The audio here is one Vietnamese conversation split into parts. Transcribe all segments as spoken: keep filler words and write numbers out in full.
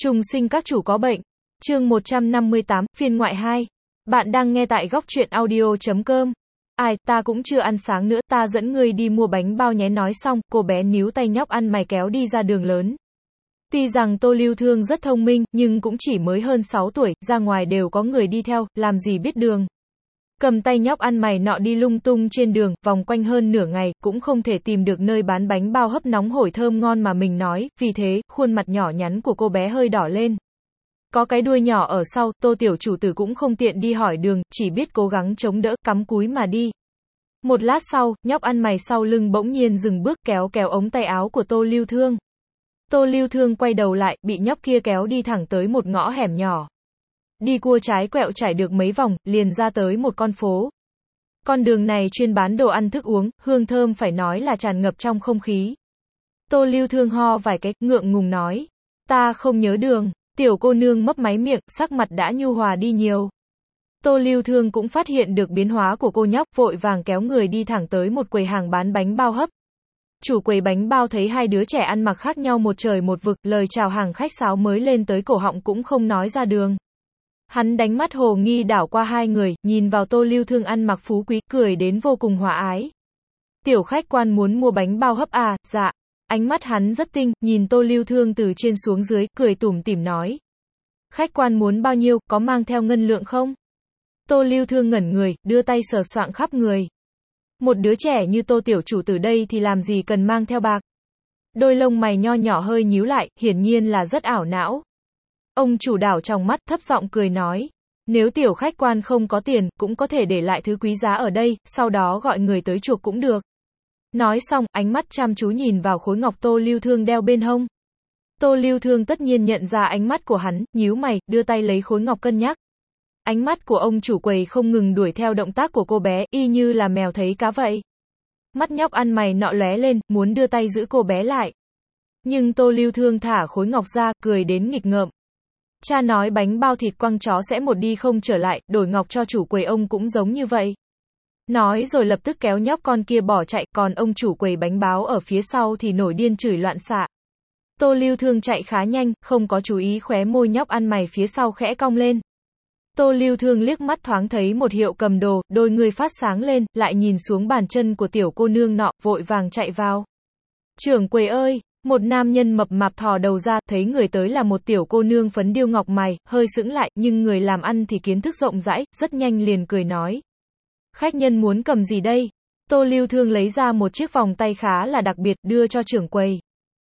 Trùng sinh các chủ có bệnh. Chương một trăm năm mươi tám, phiên ngoại hai. Bạn đang nghe tại góc truyện audio chấm com. Ai, ta cũng chưa ăn sáng nữa, ta dẫn ngươi đi mua bánh bao nhé. Nói xong, cô bé níu tay nhóc ăn mày kéo đi ra đường lớn. Tuy rằng Tô Lưu Thương rất thông minh, nhưng cũng chỉ mới hơn sáu tuổi, ra ngoài đều có người đi theo, làm gì biết đường. Cầm tay nhóc ăn mày nọ đi lung tung trên đường, vòng quanh hơn nửa ngày, cũng không thể tìm được nơi bán bánh bao hấp nóng hổi thơm ngon mà mình nói, vì thế, khuôn mặt nhỏ nhắn của cô bé hơi đỏ lên. Có cái đuôi nhỏ ở sau, Tô tiểu chủ tử cũng không tiện đi hỏi đường, chỉ biết cố gắng chống đỡ, cắm cúi mà đi. Một lát sau, nhóc ăn mày sau lưng bỗng nhiên dừng bước kéo kéo ống tay áo của Tô Lưu Thương. Tô Lưu Thương quay đầu lại, bị nhóc kia kéo đi thẳng tới một ngõ hẻm nhỏ. Đi cua trái quẹo trải được mấy vòng, liền ra tới một con phố. Con đường này chuyên bán đồ ăn thức uống, hương thơm phải nói là tràn ngập trong không khí. Tô Lưu Thương ho vài cái, ngượng ngùng nói. Ta không nhớ đường. Tiểu cô nương mấp máy miệng, sắc mặt đã nhu hòa đi nhiều. Tô Lưu Thương cũng phát hiện được biến hóa của cô nhóc, vội vàng kéo người đi thẳng tới một quầy hàng bán bánh bao hấp. Chủ quầy bánh bao thấy hai đứa trẻ ăn mặc khác nhau một trời một vực, lời chào hàng khách sáo mới lên tới cổ họng cũng không nói ra đường. Hắn đánh mắt hồ nghi đảo qua hai người, nhìn vào Tô Lưu Thương ăn mặc phú quý, cười đến vô cùng hòa ái. Tiểu khách quan muốn mua bánh bao hấp à, dạ. Ánh mắt hắn rất tinh, nhìn Tô Lưu Thương từ trên xuống dưới, cười tủm tỉm nói. Khách quan muốn bao nhiêu, có mang theo ngân lượng không? Tô Lưu Thương ngẩn người, đưa tay sờ soạng khắp người. Một đứa trẻ như Tô tiểu chủ tử đây thì làm gì cần mang theo bạc. Đôi lông mày nho nhỏ hơi nhíu lại, hiển nhiên là rất ảo não. Ông chủ đảo trong mắt, thấp giọng cười nói. Nếu tiểu khách quan không có tiền, cũng có thể để lại thứ quý giá ở đây, sau đó gọi người tới chuộc cũng được. Nói xong, ánh mắt chăm chú nhìn vào khối ngọc Tô Lưu Thương đeo bên hông. Tô Lưu Thương tất nhiên nhận ra ánh mắt của hắn, nhíu mày, đưa tay lấy khối ngọc cân nhắc. Ánh mắt của ông chủ quầy không ngừng đuổi theo động tác của cô bé, y như là mèo thấy cá vậy. Mắt nhóc ăn mày nọ lóe lên, muốn đưa tay giữ cô bé lại. Nhưng Tô Lưu Thương thả khối ngọc ra, cười đến nghịch ngợm. Cha nói bánh bao thịt quăng chó sẽ một đi không trở lại, đổi ngọc cho chủ quầy ông cũng giống như vậy. Nói rồi lập tức kéo nhóc con kia bỏ chạy, còn ông chủ quầy bánh báo ở phía sau thì nổi điên chửi loạn xạ. Tô Lưu Thương chạy khá nhanh, không có chú ý khóe môi nhóc ăn mày phía sau khẽ cong lên. Tô Lưu Thương liếc mắt thoáng thấy một hiệu cầm đồ, đôi người phát sáng lên, lại nhìn xuống bàn chân của tiểu cô nương nọ, vội vàng chạy vào. Trưởng quầy ơi! Một nam nhân mập mạp thò đầu ra, thấy người tới là một tiểu cô nương phấn điêu ngọc mày, hơi sững lại, nhưng người làm ăn thì kiến thức rộng rãi, rất nhanh liền cười nói. Khách nhân muốn cầm gì đây? Tô Lưu Thương lấy ra một chiếc vòng tay khá là đặc biệt, đưa cho trưởng quầy.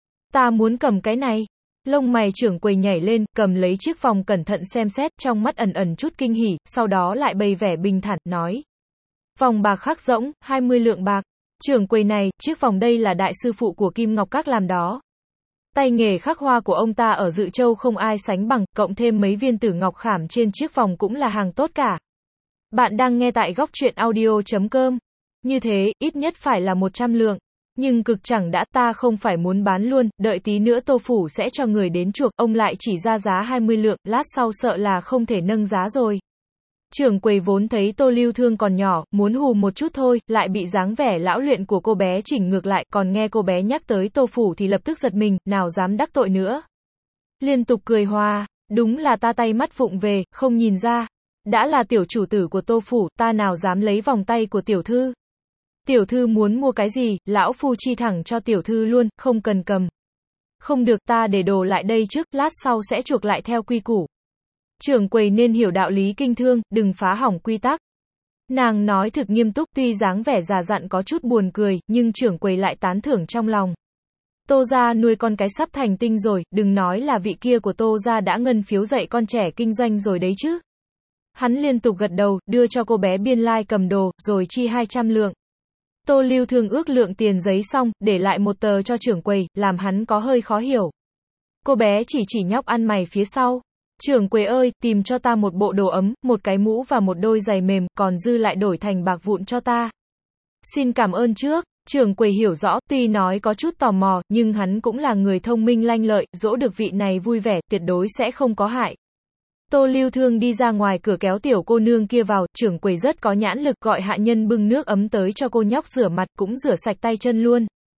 Ta muốn cầm cái này. Lông mày trưởng quầy nhảy lên, cầm lấy chiếc vòng cẩn thận xem xét, trong mắt ẩn ẩn chút kinh hỉ, sau đó lại bày vẻ bình thản, nói. Vòng bạc khắc rỗng, hai mươi lượng bạc. Trưởng quầy này, chiếc vòng đây là đại sư phụ của Kim Ngọc Các làm đó. Tay nghề khắc hoa của ông ta ở Dự Châu không ai sánh bằng, cộng thêm mấy viên tử ngọc khảm trên chiếc vòng cũng là hàng tốt cả. Bạn đang nghe tại góc truyện audio chấm com. Như thế, ít nhất phải là một trăm lượng. Nhưng cực chẳng đã, ta không phải muốn bán luôn, đợi tí nữa Tô phủ sẽ cho người đến chuộc, ông lại chỉ ra giá hai mươi lượng, lát sau sợ là không thể nâng giá rồi. Trưởng quầy vốn thấy Tô Lưu Thương còn nhỏ, muốn hù một chút thôi, lại bị dáng vẻ lão luyện của cô bé chỉnh ngược lại, còn nghe cô bé nhắc tới Tô phủ thì lập tức giật mình, nào dám đắc tội nữa. Liên tục cười hòa, đúng là ta tay mắt vụng về, không nhìn ra. Đã là tiểu chủ tử của Tô phủ, ta nào dám lấy vòng tay của tiểu thư. Tiểu thư muốn mua cái gì, lão phu chi thẳng cho tiểu thư luôn, không cần cầm. Không được, ta để đồ lại đây trước, lát sau sẽ chuộc lại theo quy củ. Trưởng quầy nên hiểu đạo lý kinh thương, đừng phá hỏng quy tắc. Nàng nói thực nghiêm túc, tuy dáng vẻ già dặn có chút buồn cười, nhưng trưởng quầy lại tán thưởng trong lòng. Tô gia nuôi con cái sắp thành tinh rồi, đừng nói là vị kia của Tô gia đã ngân phiếu dạy con trẻ kinh doanh rồi đấy chứ. Hắn liên tục gật đầu, đưa cho cô bé biên lai cầm đồ, rồi chi hai trăm lượng. Tô Lưu Thương ước lượng tiền giấy xong, để lại một tờ cho trưởng quầy, làm hắn có hơi khó hiểu. Cô bé chỉ chỉ nhóc ăn mày phía sau. Trưởng quầy ơi, tìm cho ta một bộ đồ ấm, một cái mũ và một đôi giày mềm, còn dư lại đổi thành bạc vụn cho ta. Xin cảm ơn trước. Trưởng quầy hiểu rõ, tuy nói có chút tò mò, nhưng hắn cũng là người thông minh lanh lợi, dỗ được vị này vui vẻ, tuyệt đối sẽ không có hại. Tô Lưu Thương đi ra ngoài cửa kéo tiểu cô nương kia vào, trưởng quầy rất có nhãn lực, gọi hạ nhân bưng nước ấm tới cho cô nhóc rửa mặt, cũng rửa sạch tay chân luôn.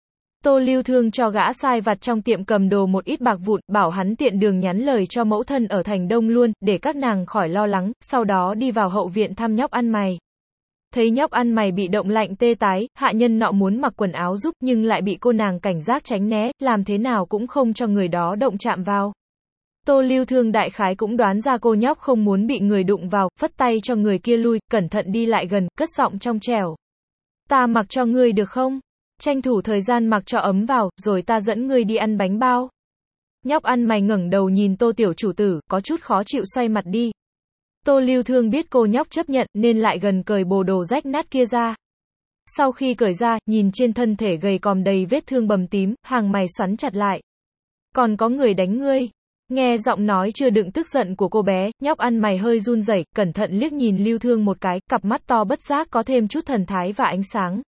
Tô Lưu Thương cho gã sai vặt trong tiệm cầm đồ một ít bạc vụn, bảo hắn tiện đường nhắn lời cho mẫu thân ở thành Đông luôn, để các nàng khỏi lo lắng, sau đó đi vào hậu viện thăm nhóc ăn mày. Thấy nhóc ăn mày bị động lạnh tê tái, hạ nhân nọ muốn mặc quần áo giúp nhưng lại bị cô nàng cảnh giác tránh né, làm thế nào cũng không cho người đó động chạm vào. Tô Lưu Thương đại khái cũng đoán ra cô nhóc không muốn bị người đụng vào, phất tay cho người kia lui, cẩn thận đi lại gần, cất giọng trong trẻo. Ta mặc cho ngươi được không? Tranh thủ thời gian mặc cho ấm vào, rồi ta dẫn ngươi đi ăn bánh bao. Nhóc ăn mày ngẩng đầu nhìn Tô tiểu chủ tử, có chút khó chịu xoay mặt đi. Tô Lưu Thương biết cô nhóc chấp nhận, nên lại gần cởi bộ đồ rách nát kia ra. Sau khi cởi ra, nhìn trên thân thể gầy còm đầy vết thương bầm tím, hàng mày xoắn chặt lại. Còn có người đánh ngươi. Nghe giọng nói chưa đựng tức giận của cô bé, nhóc ăn mày hơi run rẩy, cẩn thận liếc nhìn Lưu Thương một cái, cặp mắt to bất giác có thêm chút thần thái và ánh sáng.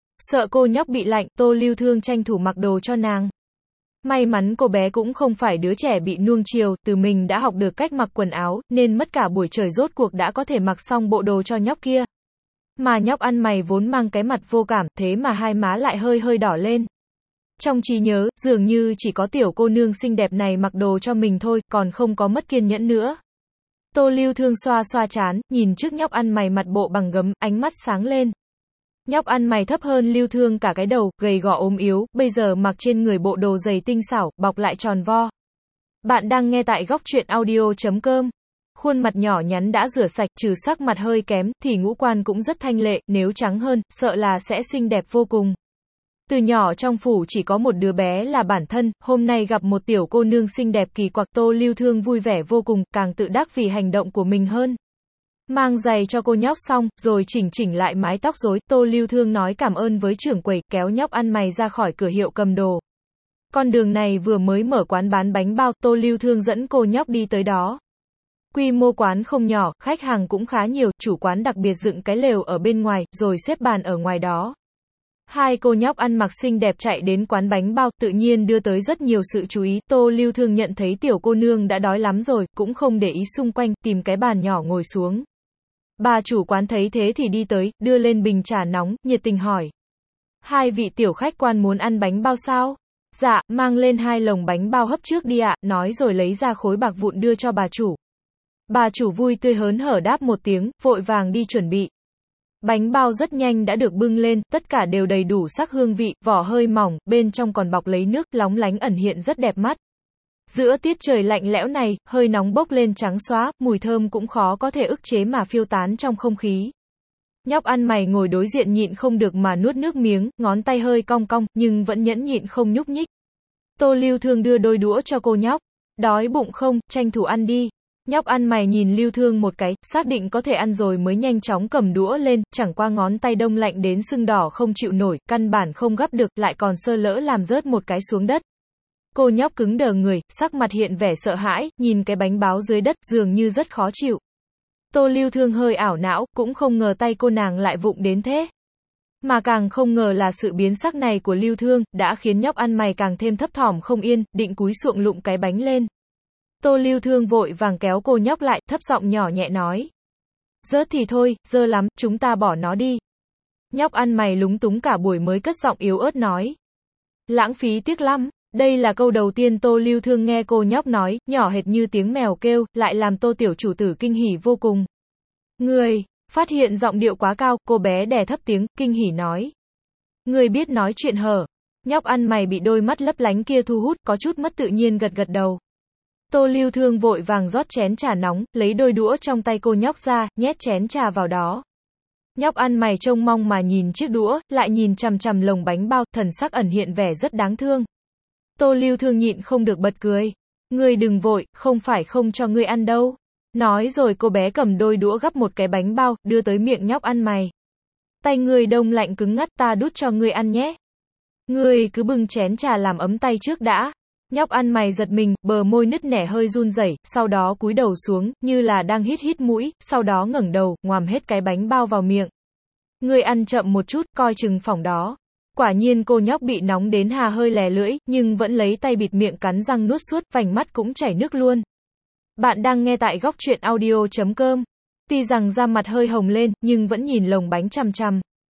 Sợ cô nhóc bị lạnh, Tô Lưu Thương tranh thủ mặc đồ cho nàng. May mắn cô bé cũng không phải đứa trẻ bị nuông chiều, từ mình đã học được cách mặc quần áo, nên mất cả buổi trời rốt cuộc đã có thể mặc xong bộ đồ cho nhóc kia. Mà nhóc ăn mày vốn mang cái mặt vô cảm, thế mà hai má lại hơi hơi đỏ lên. Trong trí nhớ, dường như chỉ có tiểu cô nương xinh đẹp này mặc đồ cho mình thôi, còn không có mất kiên nhẫn nữa. Tô Lưu Thương xoa xoa trán, nhìn trước nhóc ăn mày mặt bộ bằng gấm, ánh mắt sáng lên. Nhóc ăn mày thấp hơn Lưu Thương cả cái đầu, gầy gò ốm yếu, bây giờ mặc trên người bộ đồ dày tinh xảo, bọc lại tròn vo. Bạn đang nghe tại góc truyện audio chấm com. Khuôn mặt nhỏ nhắn đã rửa sạch, trừ sắc mặt hơi kém, thì ngũ quan cũng rất thanh lệ, nếu trắng hơn, sợ là sẽ xinh đẹp vô cùng. Từ nhỏ trong phủ chỉ có một đứa bé là bản thân, hôm nay gặp một tiểu cô nương xinh đẹp kỳ quặc, Tô Lưu Thương vui vẻ vô cùng, càng tự đắc vì hành động của mình hơn. Mang giày cho cô nhóc xong, rồi chỉnh chỉnh lại mái tóc rối, Tô Lưu Thương nói cảm ơn với trưởng quầy, kéo nhóc ăn mày ra khỏi cửa hiệu cầm đồ. Con đường này vừa mới mở quán bán bánh bao, Tô Lưu Thương dẫn cô nhóc đi tới đó. Quy mô quán không nhỏ, khách hàng cũng khá nhiều, chủ quán đặc biệt dựng cái lều ở bên ngoài, rồi xếp bàn ở ngoài đó. Hai cô nhóc ăn mặc xinh đẹp chạy đến quán bánh bao, tự nhiên đưa tới rất nhiều sự chú ý. Tô Lưu Thương nhận thấy tiểu cô nương đã đói lắm rồi, cũng không để ý xung quanh, tìm cái bàn nhỏ ngồi xuống. Bà chủ quán thấy thế thì đi tới, đưa lên bình trà nóng, nhiệt tình hỏi. Hai vị tiểu khách quan muốn ăn bánh bao sao? Dạ, mang lên hai lồng bánh bao hấp trước đi ạ, nói rồi lấy ra khối bạc vụn đưa cho bà chủ. Bà chủ vui tươi hớn hở đáp một tiếng, vội vàng đi chuẩn bị. Bánh bao rất nhanh đã được bưng lên, tất cả đều đầy đủ sắc hương vị, vỏ hơi mỏng, bên trong còn bọc lấy nước, lóng lánh ẩn hiện rất đẹp mắt. Giữa tiết trời lạnh lẽo này, hơi nóng bốc lên trắng xóa, mùi thơm cũng khó có thể ức chế mà phiêu tán trong không khí. Nhóc ăn mày ngồi đối diện nhịn không được mà nuốt nước miếng, ngón tay hơi cong cong, nhưng vẫn nhẫn nhịn không nhúc nhích. Tô Lưu Thương đưa đôi đũa cho cô nhóc. Đói bụng không, tranh thủ ăn đi. Nhóc ăn mày nhìn Lưu Thương một cái, xác định có thể ăn rồi mới nhanh chóng cầm đũa lên, chẳng qua ngón tay đông lạnh đến sưng đỏ không chịu nổi, căn bản không gắp được, lại còn sơ lỡ làm rớt một cái xuống đất. Cô nhóc cứng đờ người, sắc mặt hiện vẻ sợ hãi, nhìn cái bánh bao dưới đất, dường như rất khó chịu. Tô Lưu Thương hơi ảo não, cũng không ngờ tay cô nàng lại vụng đến thế. Mà càng không ngờ là sự biến sắc này của Lưu Thương, đã khiến nhóc ăn mày càng thêm thấp thỏm không yên, định cúi xuộng lụm cái bánh lên. Tô Lưu Thương vội vàng kéo cô nhóc lại, thấp giọng nhỏ nhẹ nói. Rớt thì thôi, dơ lắm, chúng ta bỏ nó đi. Nhóc ăn mày lúng túng cả buổi mới cất giọng yếu ớt nói. Lãng phí tiếc lắm. Đây là câu đầu tiên Tô Lưu Thương nghe cô nhóc nói, nhỏ hệt như tiếng mèo kêu, lại làm Tô tiểu chủ tử kinh hỉ vô cùng. Người, phát hiện giọng điệu quá cao, cô bé đè thấp tiếng, kinh hỉ nói. Người biết nói chuyện hở. Nhóc ăn mày bị đôi mắt lấp lánh kia thu hút, có chút mất tự nhiên gật gật đầu. Tô Lưu Thương vội vàng rót chén trà nóng, lấy đôi đũa trong tay cô nhóc ra, nhét chén trà vào đó. Nhóc ăn mày trông mong mà nhìn chiếc đũa, lại nhìn chằm chằm lồng bánh bao, thần sắc ẩn hiện vẻ rất đáng thương. Tô Lưu Thương nhịn không được bật cười. Ngươi đừng vội, không phải không cho ngươi ăn đâu. Nói rồi cô bé cầm đôi đũa gắp một cái bánh bao, đưa tới miệng nhóc ăn mày. Tay ngươi đông lạnh cứng ngắt, ta đút cho ngươi ăn nhé. Ngươi cứ bưng chén trà làm ấm tay trước đã. Nhóc ăn mày giật mình, bờ môi nứt nẻ hơi run rẩy, sau đó cúi đầu xuống, như là đang hít hít mũi, sau đó ngẩng đầu, ngoàm hết cái bánh bao vào miệng. Ngươi ăn chậm một chút, coi chừng phỏng đó. Quả nhiên cô nhóc bị nóng đến hà hơi lè lưỡi, nhưng vẫn lấy tay bịt miệng cắn răng nuốt suốt, vành mắt cũng chảy nước luôn. Bạn đang nghe tại góc truyện audio chấm com. Tuy rằng da mặt hơi hồng lên, nhưng vẫn nhìn lồng bánh chằm chằm.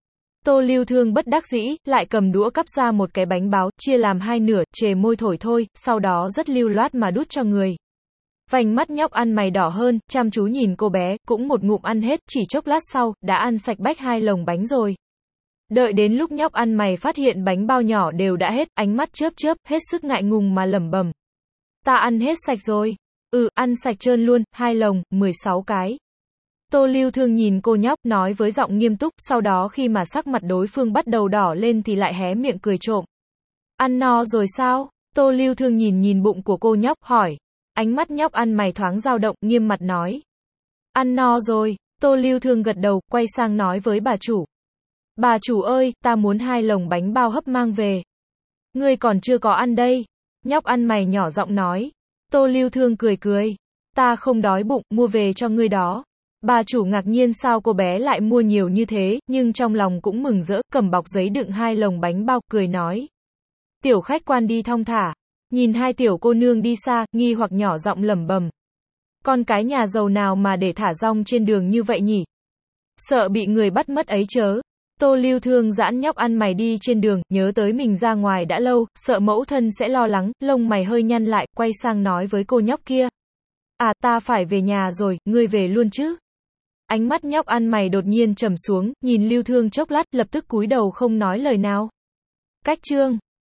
Tô Lưu Thương bất đắc dĩ, lại cầm đũa cắp ra một cái bánh bao, chia làm hai nửa, chề môi thổi thôi, sau đó rất lưu loát mà đút cho người. Vành mắt nhóc ăn mày đỏ hơn, chăm chú nhìn cô bé, cũng một ngụm ăn hết, chỉ chốc lát sau, đã ăn sạch bách hai lồng bánh rồi. Đợi đến lúc nhóc ăn mày phát hiện bánh bao nhỏ đều đã hết, ánh mắt chớp chớp, hết sức ngại ngùng mà lẩm bẩm. Ta ăn hết sạch rồi. Ừ, ăn sạch trơn luôn, hai lồng, mười sáu cái. Tô Lưu Thương nhìn cô nhóc, nói với giọng nghiêm túc, sau đó khi mà sắc mặt đối phương bắt đầu đỏ lên thì lại hé miệng cười trộm. Ăn no rồi sao? Tô Lưu Thương nhìn nhìn bụng của cô nhóc, hỏi. Ánh mắt nhóc ăn mày thoáng dao động, nghiêm mặt nói. Ăn no rồi. Tô Lưu Thương gật đầu, quay sang nói với bà chủ. Bà chủ ơi, ta muốn hai lồng bánh bao hấp mang về. Ngươi còn chưa có ăn đây. Nhóc ăn mày nhỏ giọng nói. Tô Lưu Thương cười cười. Ta không đói bụng, mua về cho ngươi đó. Bà chủ ngạc nhiên sao cô bé lại mua nhiều như thế, nhưng trong lòng cũng mừng rỡ, cầm bọc giấy đựng hai lồng bánh bao, cười nói. Tiểu khách quan đi thong thả. Nhìn hai tiểu cô nương đi xa, nghi hoặc nhỏ giọng lẩm bẩm. Con cái nhà giàu nào mà để thả rong trên đường như vậy nhỉ? Sợ bị người bắt mất ấy chớ. Tô Lưu Thương giãn nhóc ăn mày đi trên đường, nhớ tới mình ra ngoài đã lâu, sợ mẫu thân sẽ lo lắng, lông mày hơi nhăn lại, quay sang nói với cô nhóc kia. À, ta phải về nhà rồi, ngươi về luôn chứ? Ánh mắt nhóc ăn mày đột nhiên trầm xuống, nhìn Lưu Thương chốc lát, lập tức cúi đầu không nói lời nào. Cách chương